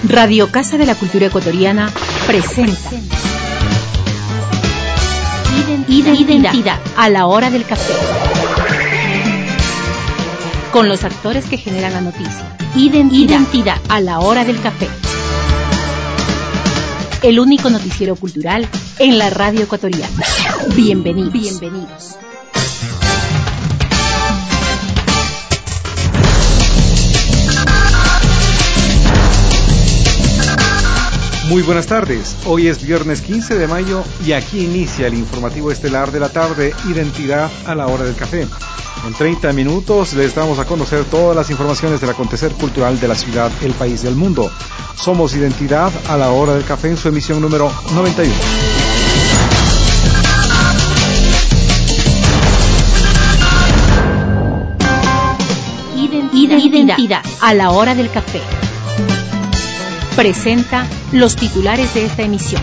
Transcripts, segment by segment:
Radio Casa de la Cultura Ecuatoriana presenta Identidad a la hora del café. Con los actores que generan la noticia. Identidad a la hora del café. El único noticiero cultural en la radio ecuatoriana. Bienvenidos. Muy buenas tardes, hoy es viernes 15 de mayo y aquí inicia el informativo estelar de la tarde, Identidad a la hora del café. En 30 minutos les damos a conocer todas las informaciones del acontecer cultural de la ciudad, el país y el mundo. Somos Identidad a la hora del café en su emisión número 91. Identidad a la hora del café. Presenta los titulares de esta emisión.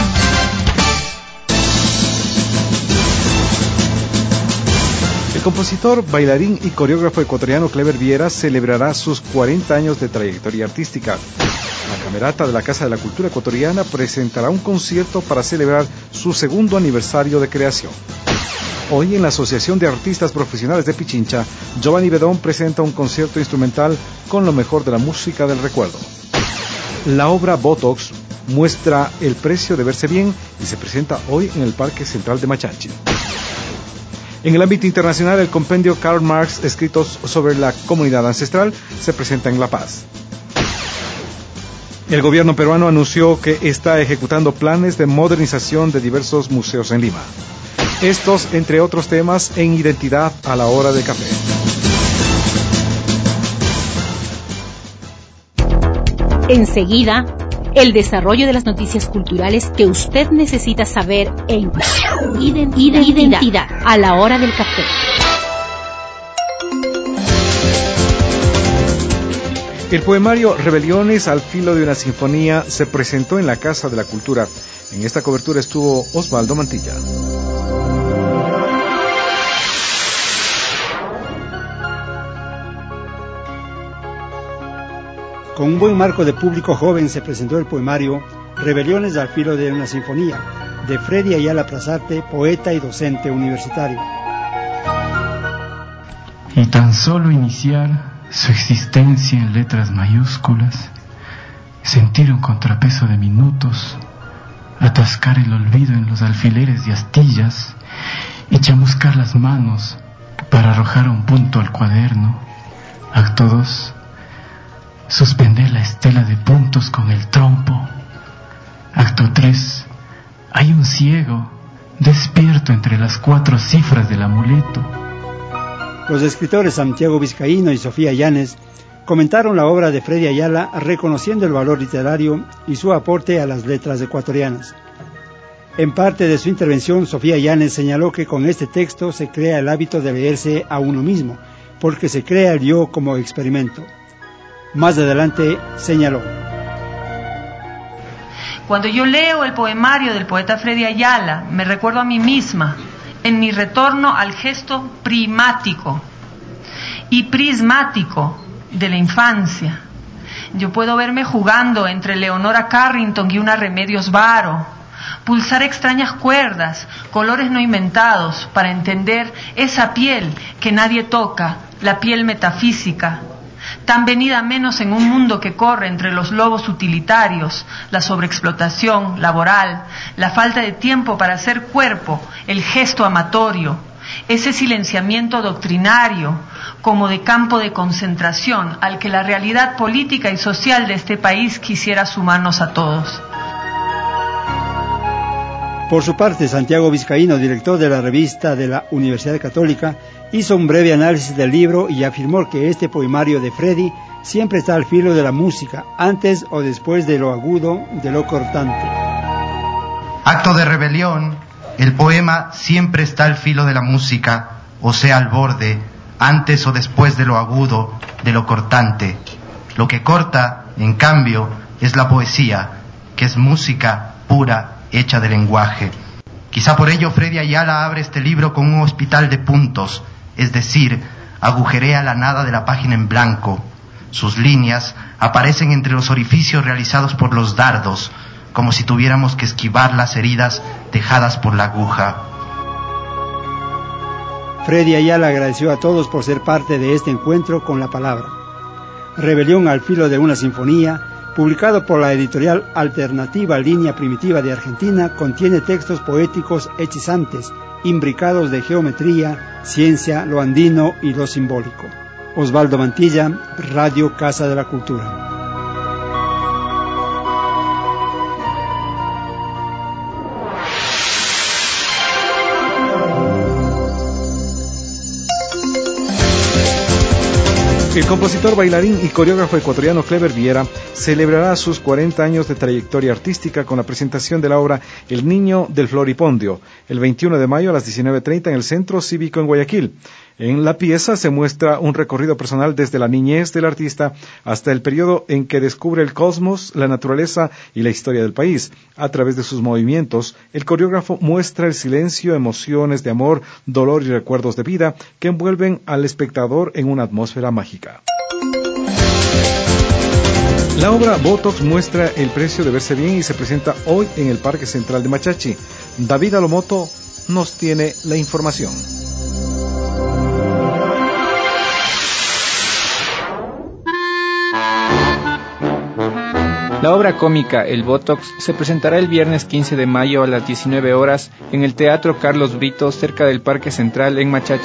El compositor, bailarín y coreógrafo ecuatoriano Clever Viera celebrará sus 40 años de trayectoria artística. La Camerata de la Casa de la Cultura Ecuatoriana presentará un concierto para celebrar su segundo aniversario de creación. Hoy en la Asociación de Artistas Profesionales de Pichincha, Giovanni Bedón presenta un concierto instrumental con lo mejor de la música del recuerdo. La obra Botox muestra el precio de verse bien y se presenta hoy en el Parque Central de Machanchi. En el ámbito internacional, el compendio Karl Marx, escritos sobre la comunidad ancestral, se presenta en La Paz. El gobierno peruano anunció que está ejecutando planes de modernización de diversos museos en Lima. Estos, entre otros temas, en Identidad a la hora del café. Enseguida, el desarrollo de las noticias culturales que usted necesita saber en Identidad a la hora del café. El poemario Rebeliones al filo de una sinfonía se presentó en la Casa de la Cultura. En esta cobertura estuvo Osvaldo Mantilla. Con un buen marco de público joven se presentó el poemario Rebeliones al filo de una sinfonía, de Freddy Ayala Plazarte, poeta y docente universitario. Y tan solo iniciar su existencia en letras mayúsculas, sentir un contrapeso de minutos, atascar el olvido en los alfileres de astillas y chamuscar las manos para arrojar un punto al cuaderno. Acto 2. Suspender la estela de puntos con el trompo. Acto 3. Hay un ciego, despierto entre las 4 cifras del amuleto. Los escritores Santiago Vizcaíno y Sofía Llanes comentaron la obra de Freddy Ayala reconociendo el valor literario y su aporte a las letras ecuatorianas. En parte de su intervención, Sofía Llanes señaló que con este texto se crea el hábito de leerse a uno mismo, porque se crea el yo como experimento. Más adelante señaló: cuando yo leo el poemario del poeta Freddy Ayala, me recuerdo a mí misma en mi retorno al gesto primático y prismático de la infancia. Yo puedo verme jugando entre Leonora Carrington y una Remedios Varo, pulsar extrañas cuerdas, colores no inventados para entender esa piel que nadie toca, la piel metafísica, tan venida menos en un mundo que corre entre los lobos utilitarios, la sobreexplotación laboral, la falta de tiempo para hacer cuerpo, el gesto amatorio, ese silenciamiento doctrinario como de campo de concentración al que la realidad política y social de este país quisiera sumarnos a todos. Por su parte, Santiago Vizcaíno, director de la revista de la Universidad Católica, hizo un breve análisis del libro y afirmó que este poemario de Freddy siempre está al filo de la música, antes o después de lo agudo, de lo cortante. Acto de rebelión, el poema siempre está al filo de la música, o sea, al borde, antes o después de lo agudo, de lo cortante. Lo que corta, en cambio, es la poesía, que es música pura, hecha de lenguaje. Quizá por ello Freddy Ayala abre este libro con un hospital de puntos, es decir, agujerea la nada de la página en blanco, Sus líneas aparecen entre los orificios realizados por los dardos, como si tuviéramos que esquivar las heridas dejadas por la aguja. Freddy Ayala agradeció a todos por ser parte de este encuentro con la palabra. Rebelión al filo de una sinfonía, publicado por la editorial alternativa Línea Primitiva de Argentina, contiene textos poéticos hechizantes, imbricados de geometría, ciencia, lo andino y lo simbólico. Osvaldo Mantilla, Radio Casa de la Cultura. El compositor, bailarín y coreógrafo ecuatoriano Clever Viera celebrará sus 40 años de trayectoria artística con la presentación de la obra El Niño del Floripondio, el 21 de mayo a las 19:30 en el Centro Cívico en Guayaquil. En la pieza se muestra un recorrido personal desde la niñez del artista hasta el periodo en que descubre el cosmos, la naturaleza y la historia del país. A través de sus movimientos, el coreógrafo muestra el silencio, emociones de amor, dolor y recuerdos de vida que envuelven al espectador en una atmósfera mágica. La obra Botox muestra el precio de verse bien y se presenta hoy en el Parque Central de Machachi. David Alomoto nos tiene la información. La obra cómica El Botox se presentará el viernes 15 de mayo a las 19 horas en el Teatro Carlos Brito, cerca del Parque Central en Machachi.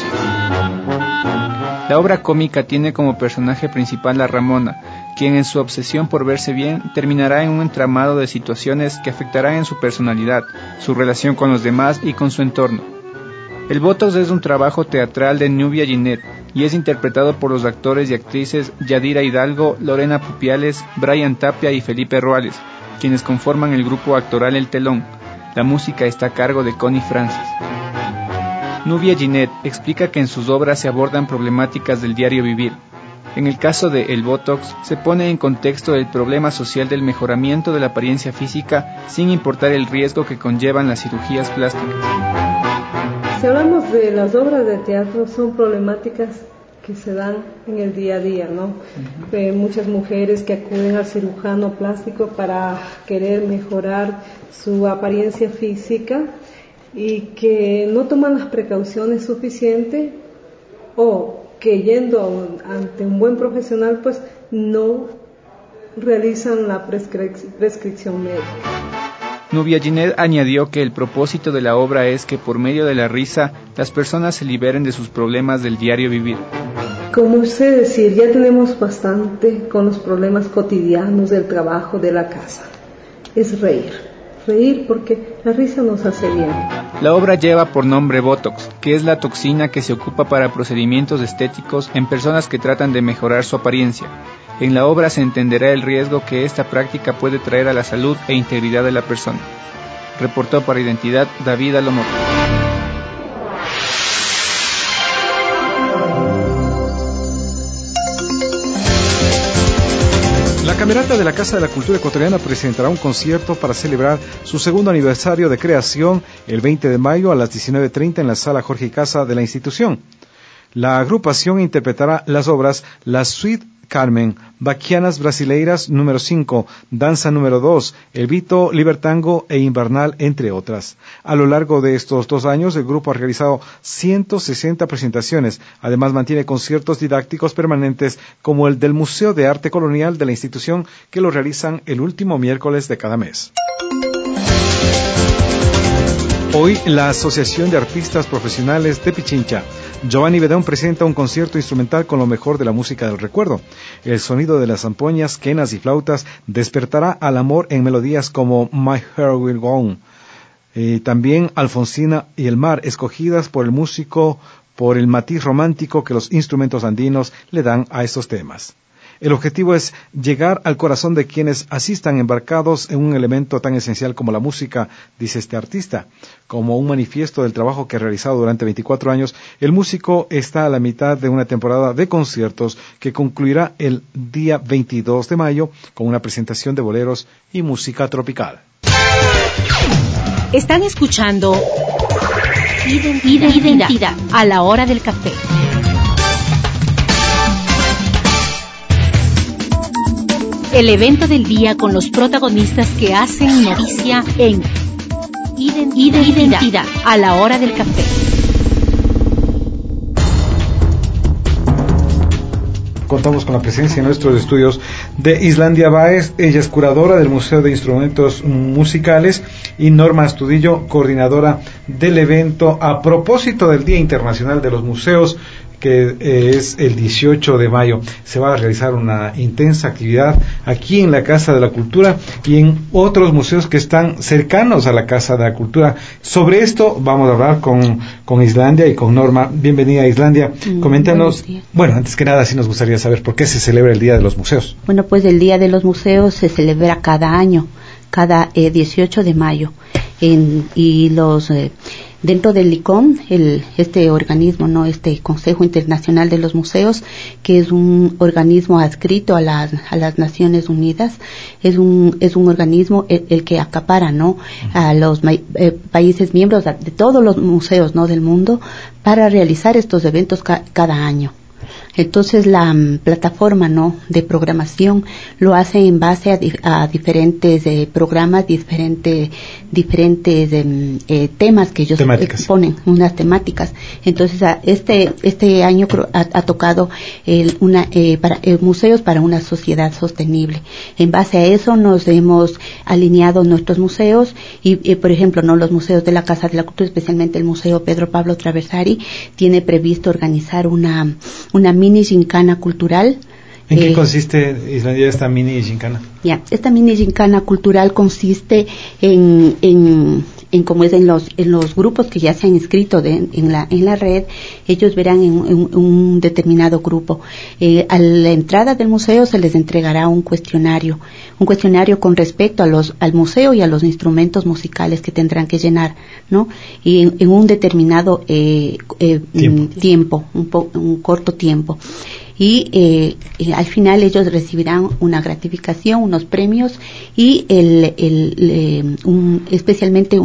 La obra cómica tiene como personaje principal a Ramona, quien en su obsesión por verse bien terminará en un entramado de situaciones que afectarán en su personalidad, su relación con los demás y con su entorno. El Botox es un trabajo teatral de Nubia Ginette y es interpretado por los actores y actrices Yadira Hidalgo, Lorena Pupiales, Brian Tapia y Felipe Ruales, quienes conforman el grupo actoral El Telón. La música está a cargo de Connie Francis. Nubia Ginette explica que en sus obras se abordan problemáticas del diario vivir. En el caso de El Botox, se pone en contexto el problema social del mejoramiento de la apariencia física sin importar el riesgo que conllevan las cirugías plásticas. Si hablamos de las obras de teatro, son problemáticas que se dan en el día a día, ¿no? Muchas mujeres que acuden al cirujano plástico para querer mejorar su apariencia física y que no toman las precauciones suficientes o que yendo ante un buen profesional pues no realizan la prescripción médica. Nubia Ginette añadió que el propósito de la obra es que por medio de la risa las personas se liberen de sus problemas del diario vivir. Como usted decía, ya tenemos bastante con los problemas cotidianos del trabajo, de la casa. Es reír porque la risa nos hace bien. La obra lleva por nombre Botox, que es la toxina que se ocupa para procedimientos estéticos en personas que tratan de mejorar su apariencia. En la obra se entenderá el riesgo que esta práctica puede traer a la salud e integridad de la persona. Reportó para Identidad David Alomoto. La Camerata de la Casa de la Cultura Ecuatoriana presentará un concierto para celebrar su segundo aniversario de creación el 20 de mayo a las 19:30 en la Sala Jorge Casa de la institución. La agrupación interpretará las obras La Suite Carmen, Baquianas Brasileiras número 5, Danza número 2, El Vito, Libertango e Invernal, entre otras. A lo largo de estos 2 años, el grupo ha realizado 160 presentaciones. Además, mantiene conciertos didácticos permanentes como el del Museo de Arte Colonial de la institución, que lo realizan el último miércoles de cada mes. Hoy, la Asociación de Artistas Profesionales de Pichincha, Giovanni Bedón, presenta un concierto instrumental con lo mejor de la música del recuerdo. El sonido de las zampoñas, quenas y flautas despertará al amor en melodías como My Heart Will Go On. También Alfonsina y el Mar, escogidas por el músico por el matiz romántico que los instrumentos andinos le dan a estos temas. El objetivo es llegar al corazón de quienes asistan embarcados en un elemento tan esencial como la música, dice este artista. Como un manifiesto del trabajo que ha realizado durante 24 años, el músico está a la mitad de una temporada de conciertos que concluirá el día 22 de mayo con una presentación de boleros y música tropical. Están escuchando Identidad a la hora del café. El evento del día con los protagonistas que hacen noticia en Identidad a la hora del café. Contamos con la presencia en nuestros estudios de Islandia Báez. Ella es curadora del Museo de Instrumentos Musicales, y Norma Astudillo, coordinadora del evento a propósito del Día Internacional de los Museos, que es el 18 de mayo. Se va a realizar una intensa actividad aquí en la Casa de la Cultura y en otros museos que están cercanos a la Casa de la Cultura. Sobre esto vamos a hablar con Islandia y con Norma. Bienvenida, Islandia. Coméntanos, bueno, antes que nada, sí nos gustaría saber por qué se celebra el Día de los Museos. Bueno, pues el Día de los Museos se celebra cada año, cada 18 de mayo. Y los dentro del ICOM, este organismo, este Consejo Internacional de los Museos, que es un organismo adscrito a las Naciones Unidas, es un organismo el que acapara, a los países miembros de todos los museos, del mundo, para realizar estos eventos cada año. Entonces la plataforma de programación lo hace en base a diferentes programas, diferentes temas que ellos ponen, unas temáticas. Entonces este año ha tocado museos para una sociedad sostenible. En base a eso nos hemos alineado nuestros museos y por ejemplo, los museos de la Casa de la Cultura, especialmente el Museo Pedro Pablo Traversari, tiene previsto organizar una mini gincana cultural. ¿En qué consiste, Islandia, esta mini gincana? Esta mini gincana cultural consiste en como es en los grupos que ya se han inscrito en la red. Ellos verán en un determinado grupo. A la entrada del museo se les entregará un cuestionario con respecto al museo y a los instrumentos musicales que tendrán que llenar, y en un determinado tiempo, un corto tiempo. Y al final ellos recibirán una gratificación, unos premios y especialmente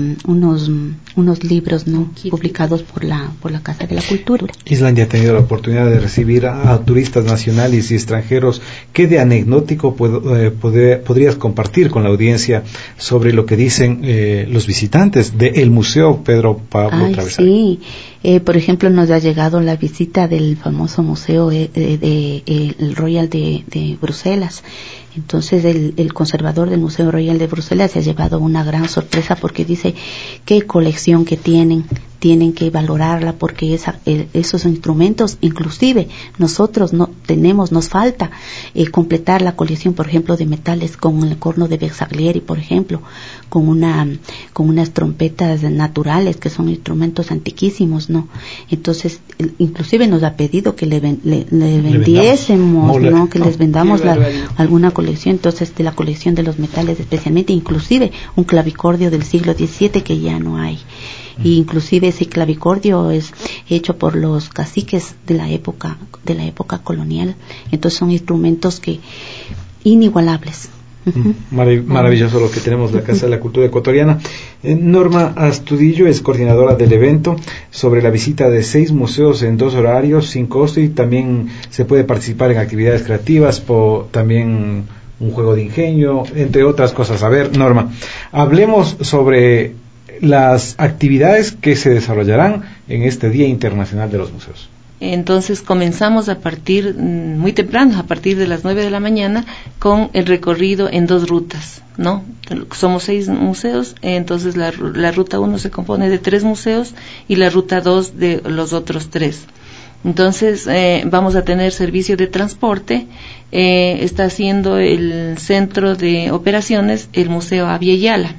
unos libros publicados por la Casa de la Cultura. Islandia ha tenido la oportunidad de recibir a turistas nacionales y extranjeros. ¿Qué de anecdótico podrías compartir con la audiencia sobre lo que dicen los visitantes del Museo Pedro Pablo Traversari? Sí, por ejemplo, nos ha llegado la visita del famoso museo el Royal de Bruselas. Entonces el conservador del Museo Royal de Bruselas se ha llevado una gran sorpresa porque dice qué colección que tienen que valorarla, porque esos instrumentos, inclusive nosotros nos falta completar la colección, por ejemplo, de metales con el corno de Bersaglieri, por ejemplo, con unas trompetas naturales que son instrumentos antiquísimos, Entonces, inclusive nos ha pedido que le vendiésemos, que les vendamos alguna colección, entonces de la colección de los metales especialmente, inclusive un clavicordio del siglo XVII que ya no hay. Y inclusive ese clavicordio es hecho por los caciques de la época colonial. Entonces son instrumentos inigualables. Maravilloso lo que tenemos en la Casa de la Cultura Ecuatoriana. Norma Astudillo es coordinadora del evento sobre la visita de 6 museos en 2 horarios sin costo, y también se puede participar en actividades creativas, también un juego de ingenio, entre otras cosas. A ver, Norma, hablemos sobre las actividades que se desarrollarán en este Día Internacional de los Museos. Entonces comenzamos muy temprano, a partir de las 9 de la mañana, con el recorrido en 2 rutas, Somos 6 museos, entonces la ruta 1 se compone de 3 museos y la ruta 2 de los otros 3. Entonces vamos a tener servicio de transporte. Está haciendo el centro de operaciones el Museo Avia Yala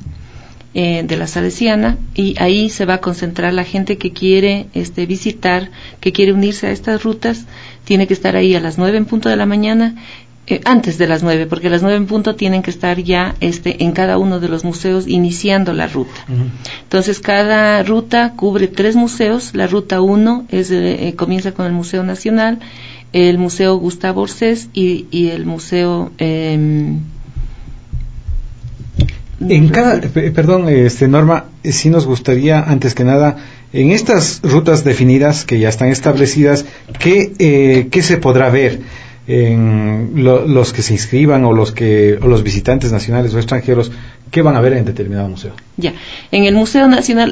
de la Salesiana, y ahí se va a concentrar la gente que quiere visitar, que quiere unirse a estas rutas. Tiene que estar ahí a las 9 en punto de la mañana, antes de las 9, porque a las 9 en punto tienen que estar ya en cada uno de los museos iniciando la ruta. Entonces cada ruta cubre 3 museos. La ruta 1 comienza con el Museo Nacional, el Museo Gustavo Orsés y el Museo Norma, sí nos gustaría, antes que nada, en estas rutas definidas que ya están establecidas, ¿qué se podrá ver? los que se inscriban o los visitantes nacionales o extranjeros, ¿qué van a ver en determinado museo? Ya, en el Museo Nacional,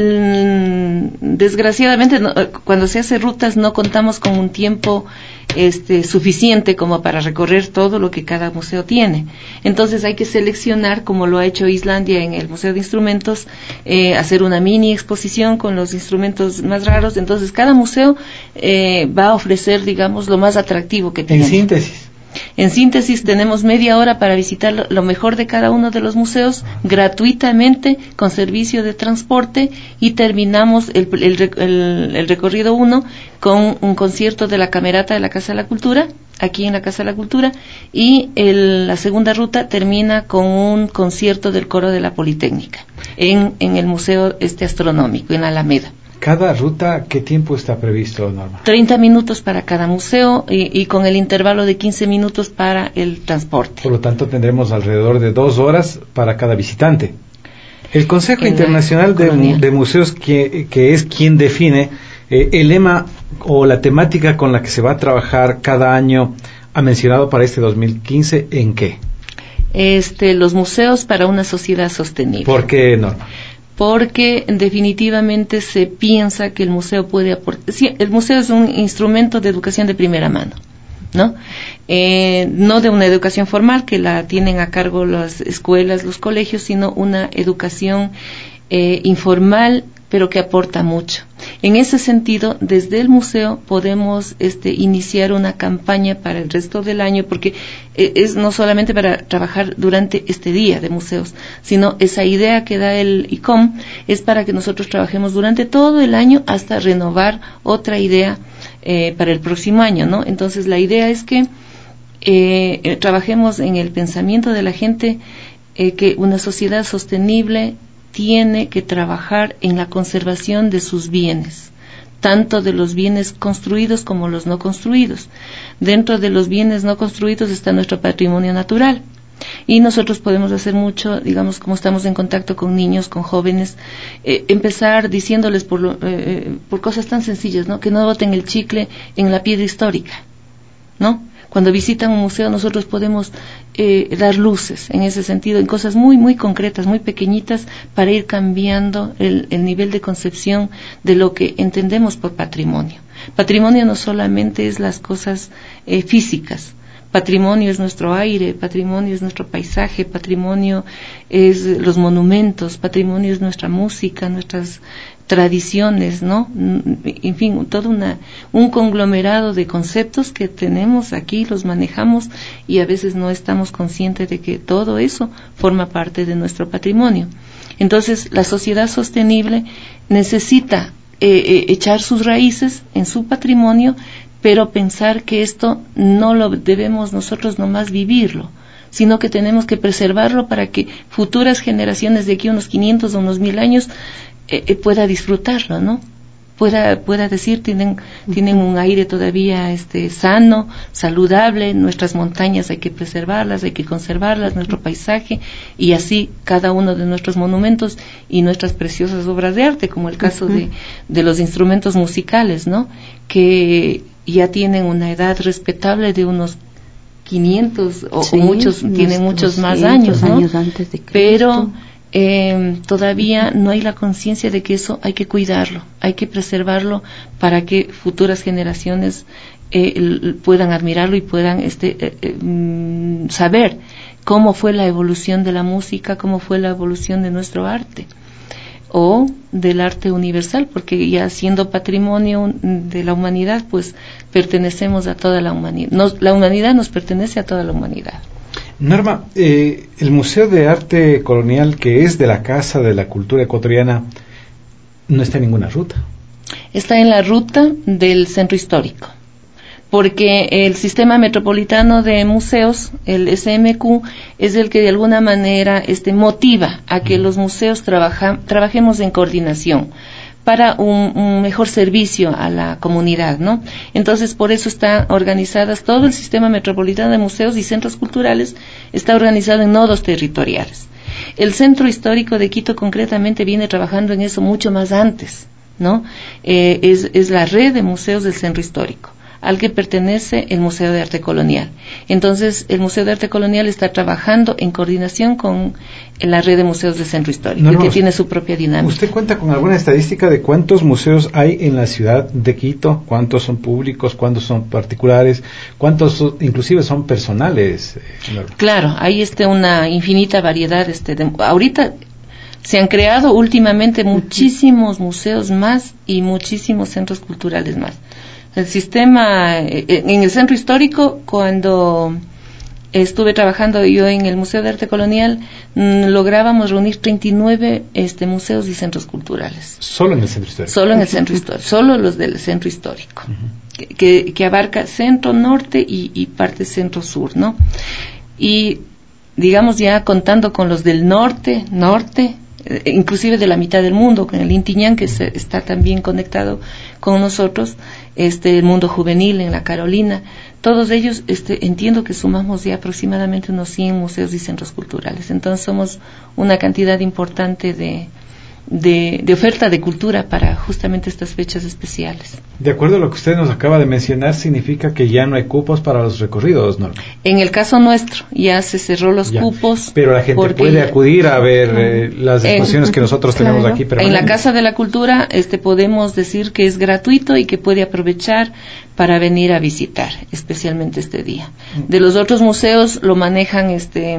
desgraciadamente, cuando se hace rutas no contamos con un tiempo suficiente como para recorrer todo lo que cada museo tiene. Entonces hay que seleccionar, como lo ha hecho Islandia en el Museo de Instrumentos, hacer una mini exposición con los instrumentos más raros. Entonces cada museo va a ofrecer, digamos, lo más atractivo que tiene. En síntesis, tenemos media hora para visitar lo mejor de cada uno de los museos gratuitamente, con servicio de transporte, y terminamos el recorrido 1 con un concierto de la Camerata de la Casa de la Cultura, aquí en la Casa de la Cultura, y la segunda ruta termina con un concierto del coro de la Politécnica, en el Museo Astronómico, en Alameda. ¿Cada ruta qué tiempo está previsto, Norma? 30 minutos para cada museo y con el intervalo de 15 minutos para el transporte. Por lo tanto, tendremos alrededor de 2 horas para cada visitante. El Consejo Internacional de Museos, que es quien define el lema o la temática con la que se va a trabajar cada año, ha mencionado para este 2015, ¿en qué? Los museos para una sociedad sostenible. ¿Por qué, Norma? Porque definitivamente se piensa que el museo puede aportar. Sí, el museo es un instrumento de educación de primera mano, ¿no? No de una educación formal que la tienen a cargo las escuelas, los colegios, sino una educación informal, pero que aporta mucho. En ese sentido, desde el museo podemos iniciar una campaña para el resto del año, porque es no solamente para trabajar durante este día de museos, sino esa idea que da el ICOM es para que nosotros trabajemos durante todo el año hasta renovar otra idea para el próximo año, ¿no? Entonces la idea es que trabajemos en el pensamiento de la gente, que una sociedad sostenible tiene que trabajar en la conservación de sus bienes, tanto de los bienes construidos como los no construidos. Dentro de los bienes no construidos está nuestro patrimonio natural, y nosotros podemos hacer mucho, digamos, como estamos en contacto con niños, con jóvenes, empezar diciéndoles por cosas tan sencillas, ¿no? Que no boten el chicle en la piedra histórica, ¿no? Cuando visitan un museo nosotros podemos dar luces en ese sentido, en cosas muy muy concretas, muy pequeñitas, para ir cambiando el nivel de concepción de lo que entendemos por patrimonio. Patrimonio no solamente es las cosas físicas. Patrimonio es nuestro aire, patrimonio es nuestro paisaje, patrimonio es los monumentos, patrimonio es nuestra música, nuestras tradiciones, ¿no? En fin, todo un conglomerado de conceptos que tenemos aquí, los manejamos y a veces no estamos conscientes de que todo eso forma parte de nuestro patrimonio. Entonces, la sociedad sostenible necesita echar sus raíces en su patrimonio, pero pensar que esto no lo debemos nosotros nomás vivirlo, sino que tenemos que preservarlo para que futuras generaciones de aquí a unos 500 o unos 1000 años pueda disfrutarlo, ¿no? Pueda decir, tienen un aire todavía sano, saludable, nuestras montañas hay que preservarlas, hay que conservarlas, nuestro paisaje, y así cada uno de nuestros monumentos y nuestras preciosas obras de arte, como el caso de los instrumentos musicales, ¿no? Que ya tienen una edad respetable de unos 500 o muchos, tienen muchos más años, ¿no? Años antes de Cristo. Pero todavía no hay la conciencia de que eso hay que cuidarlo, hay que preservarlo para que futuras generaciones puedan admirarlo y puedan saber cómo fue la evolución de la música, cómo fue la evolución de nuestro arte o del arte universal, porque ya siendo patrimonio de la humanidad, pues pertenecemos a toda la humanidad. La humanidad nos pertenece a toda la humanidad. Norma, el Museo de Arte Colonial, que es de la Casa de la Cultura Ecuatoriana, no está en ninguna ruta. Está en la ruta del Centro Histórico, porque el Sistema Metropolitano de Museos, el SMQ, es el que de alguna manera motiva a que los museos trabajemos en coordinación para un mejor servicio a la comunidad, ¿no? Entonces, por eso están organizadas, todo el Sistema Metropolitano de Museos y Centros Culturales está organizado en nodos territoriales. El Centro Histórico de Quito concretamente viene trabajando en eso mucho más antes, ¿no? Es la red de museos del Centro Histórico. al que pertenece el Museo de Arte Colonial. Entonces, el Museo de Arte Colonial está trabajando en coordinación con la red de museos del Centro Histórico, que tiene su propia dinámica. ¿Usted cuenta con alguna estadística de cuántos museos hay en la ciudad de Quito? ¿Cuántos son públicos? ¿Cuántos son particulares? ¿Cuántos inclusive son personales? Claro, hay una infinita variedad. Ahorita se han creado últimamente muchísimos museos más y muchísimos centros culturales más. El sistema, en el Centro Histórico, cuando estuve trabajando yo en el Museo de Arte Colonial, lográbamos reunir 39 museos y centros culturales. ¿Solo en el Centro Histórico? Solo en el Centro Histórico, solo los del Centro Histórico, que abarca centro, norte y parte centro-sur, ¿no? Y, digamos, ya contando con los del norte, inclusive de la mitad del mundo, con el Intiñán, que está también conectado con nosotros, el mundo juvenil en la Carolina, todos ellos entiendo que sumamos ya aproximadamente unos 100 museos y centros culturales. Entonces somos una cantidad importante de oferta de cultura para justamente estas fechas especiales. De acuerdo a lo que usted nos acaba de mencionar, significa que ya no hay cupos para los recorridos, ¿no? En el caso nuestro, ya se cerró los cupos. Pero la gente puede acudir a ver las exposiciones que nosotros tenemos aquí permanentes. En la Casa de la Cultura podemos decir que es gratuito y que puede aprovechar para venir a visitar, especialmente este día. De los otros museos lo manejan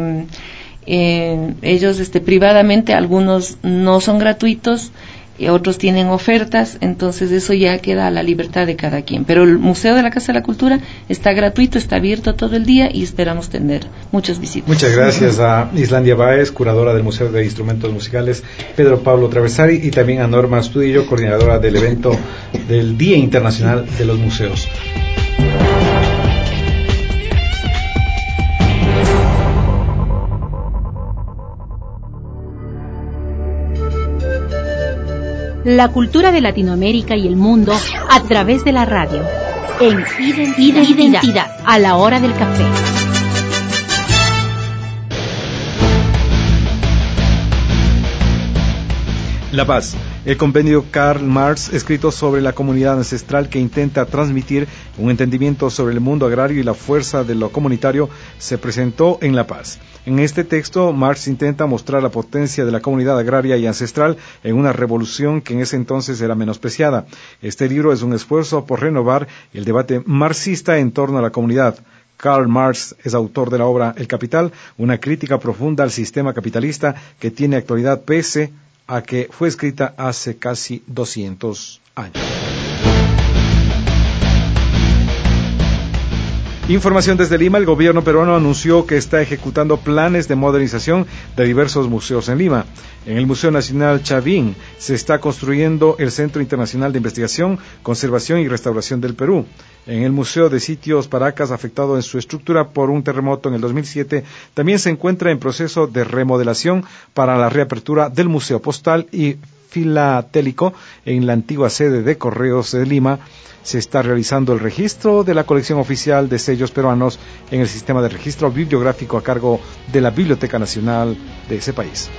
ellos privadamente, algunos no son gratuitos y otros tienen ofertas, entonces eso ya queda a la libertad de cada quien. Pero el Museo de la Casa de la Cultura está gratuito, está abierto todo el día y esperamos tener muchos visitantes. Muchas gracias a Islandia Báez, curadora del Museo de Instrumentos Musicales, Pedro Pablo Traversari, y también a Norma Astudillo, coordinadora del evento del Día Internacional de los Museos. La cultura de Latinoamérica y el mundo a través de la radio. En Identidad, a la hora del café. La Paz. El compendio Karl Marx, escrito sobre la comunidad ancestral que intenta transmitir un entendimiento sobre el mundo agrario y la fuerza de lo comunitario, se presentó en La Paz. En este texto, Marx intenta mostrar la potencia de la comunidad agraria y ancestral en una revolución que en ese entonces era menospreciada. Este libro es un esfuerzo por renovar el debate marxista en torno a la comunidad. Karl Marx es autor de la obra El Capital, una crítica profunda al sistema capitalista que tiene actualidad pese a que fue escrita hace casi 200 años. Información desde Lima. El gobierno peruano anunció que está ejecutando planes de modernización de diversos museos en Lima. En el Museo Nacional Chavín se está construyendo el Centro Internacional de Investigación, Conservación y Restauración del Perú. En el Museo de Sitios Paracas, afectado en su estructura por un terremoto en el 2007, también se encuentra en proceso de remodelación para la reapertura del Museo Postal y Filatélico en la antigua sede de Correos de Lima. Se está realizando el registro de la colección oficial de sellos peruanos en el sistema de registro bibliográfico a cargo de la Biblioteca Nacional de ese país.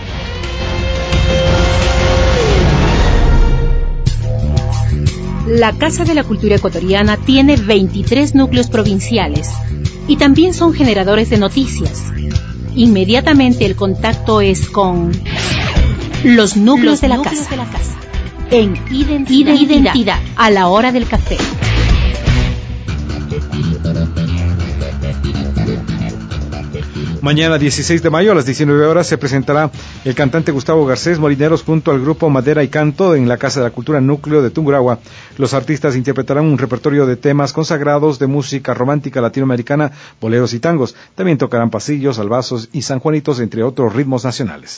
La Casa de la Cultura Ecuatoriana tiene 23 núcleos provinciales y también son generadores de noticias. Inmediatamente el contacto es con los núcleos de la casa. En Identidad, a la hora del café. Mañana 16 de mayo a las 19 horas se presentará el cantante Gustavo Garcés Molineros junto al grupo Madera y Canto en la Casa de la Cultura Núcleo de Tungurahua. Los artistas interpretarán un repertorio de temas consagrados de música romántica latinoamericana, boleros y tangos. También tocarán pasillos, albazos y sanjuanitos, entre otros ritmos nacionales.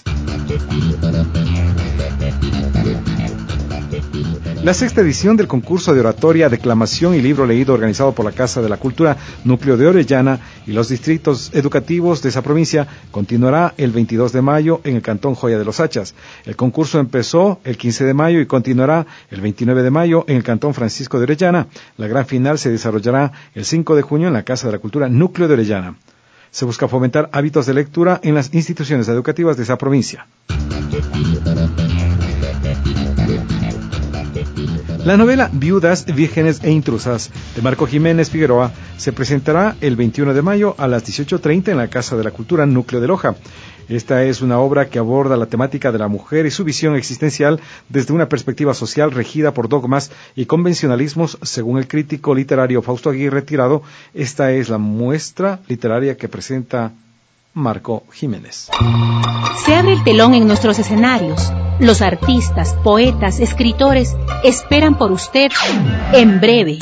La sexta edición del concurso de oratoria, declamación y libro leído organizado por la Casa de la Cultura Núcleo de Orellana y los distritos educativos de esa provincia continuará el 22 de mayo en el Cantón Joya de los Hachas. El concurso empezó el 15 de mayo y continuará el 29 de mayo en el Cantón Francisco de Orellana. La gran final se desarrollará el 5 de junio en la Casa de la Cultura Núcleo de Orellana. Se busca fomentar hábitos de lectura en las instituciones educativas de esa provincia. La novela Viudas, Vírgenes e Intrusas de Marco Jiménez Figueroa se presentará el 21 de mayo a las 18:30 en la Casa de la Cultura Núcleo de Loja. Esta es una obra que aborda la temática de la mujer y su visión existencial desde una perspectiva social regida por dogmas y convencionalismos, según el crítico literario Fausto Aguirre Tirado. Esta es la muestra literaria que presenta Marco Jiménez. Se abre el telón en nuestros escenarios. Los artistas, poetas, escritores esperan por usted en breve.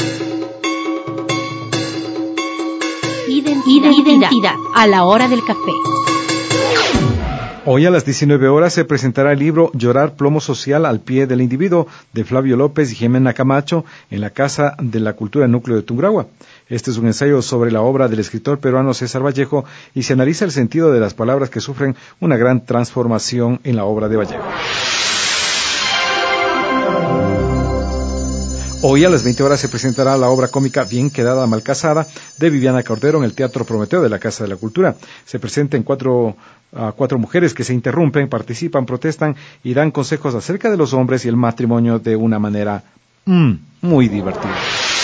Identidad a la hora del café. Hoy a las 19 horas se presentará el libro Llorar, plomo social al pie del individuo de Flavio López y Jimena Camacho en la Casa de la Cultura Núcleo de Tungurahua. Este es un ensayo sobre la obra del escritor peruano César Vallejo y se analiza el sentido de las palabras que sufren una gran transformación en la obra de Vallejo. Hoy a las 20 horas se presentará la obra cómica Bien quedada mal casada de Viviana Cordero en el Teatro Prometeo de la Casa de la Cultura. Se presentan cuatro mujeres que se interrumpen, participan, protestan y dan consejos acerca de los hombres y el matrimonio de una manera muy divertida.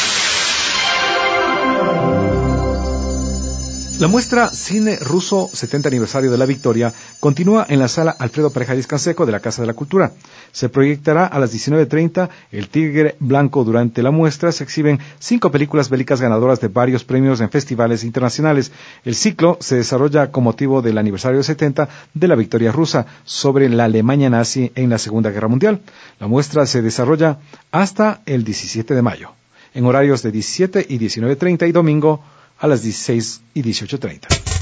La muestra Cine Ruso 70 Aniversario de la Victoria continúa en la sala Alfredo Pareja Canseco de la Casa de la Cultura. Se proyectará a las 19:30 El Tigre Blanco. Durante la muestra se exhiben 5 películas bélicas ganadoras de varios premios en festivales internacionales. El ciclo se desarrolla con motivo del aniversario 70 de la victoria rusa sobre la Alemania nazi en la Segunda Guerra Mundial. La muestra se desarrolla hasta el 17 de mayo, en horarios de 17 y 19:30 y domingo a las 16 y 18:30.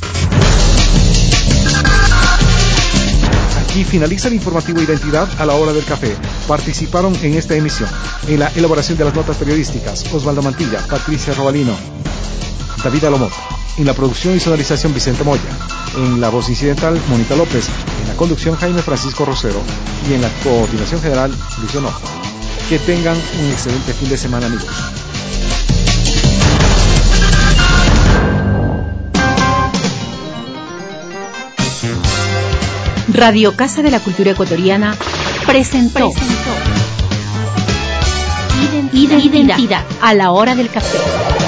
Aquí finaliza el informativo Identidad a la hora del café. Participaron en esta emisión, en la elaboración de las notas periodísticas, Osvaldo Mantilla, Patricia Robalino, David Alomot, en la producción y sonorización Vicente Moya, en la voz incidental Mónica López, en la conducción Jaime Francisco Rosero y en la coordinación general Lucio Nojo. Que tengan un excelente fin de semana, amigos. Radio Casa de la Cultura Ecuatoriana presentó Identidad a la hora del café,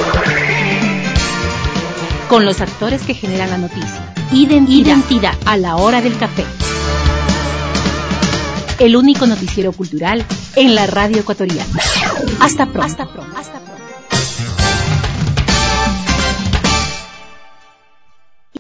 con los actores que generan la noticia. Identidad a la hora del café, el único noticiero cultural en la radio ecuatoriana. Hasta pronto.